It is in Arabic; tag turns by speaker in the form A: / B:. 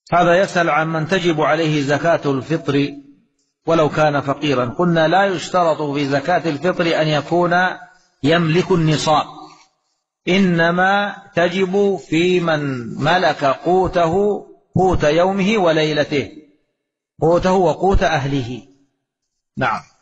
A: هذا يسأل عن من تجب عليه زكاة الفطر ولو كان فقيرا. قلنا لا يشترط في زكاة الفطر أن يكون يملك النصاب، إنما تجب في من ملك قوته، قوت يومه وليلته، قوته وقوت أهله. نعم.